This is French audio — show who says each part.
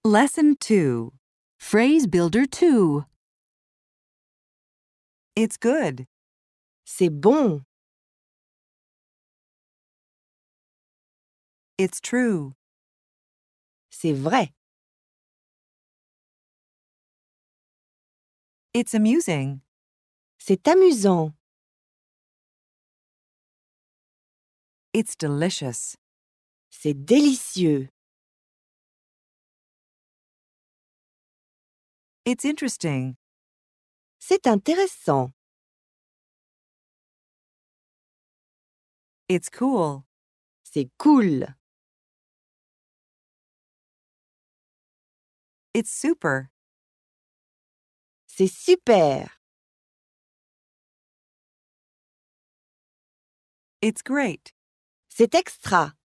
Speaker 1: Lesson 2. Phrase Builder 2. It's good.
Speaker 2: C'est bon.
Speaker 1: It's true.
Speaker 2: C'est vrai.
Speaker 1: It's amusing.
Speaker 2: C'est amusant.
Speaker 1: It's delicious.
Speaker 2: C'est délicieux.
Speaker 1: It's interesting.
Speaker 2: C'est intéressant.
Speaker 1: It's cool.
Speaker 2: C'est cool.
Speaker 1: It's super.
Speaker 2: C'est super.
Speaker 1: It's great.
Speaker 2: C'est extra.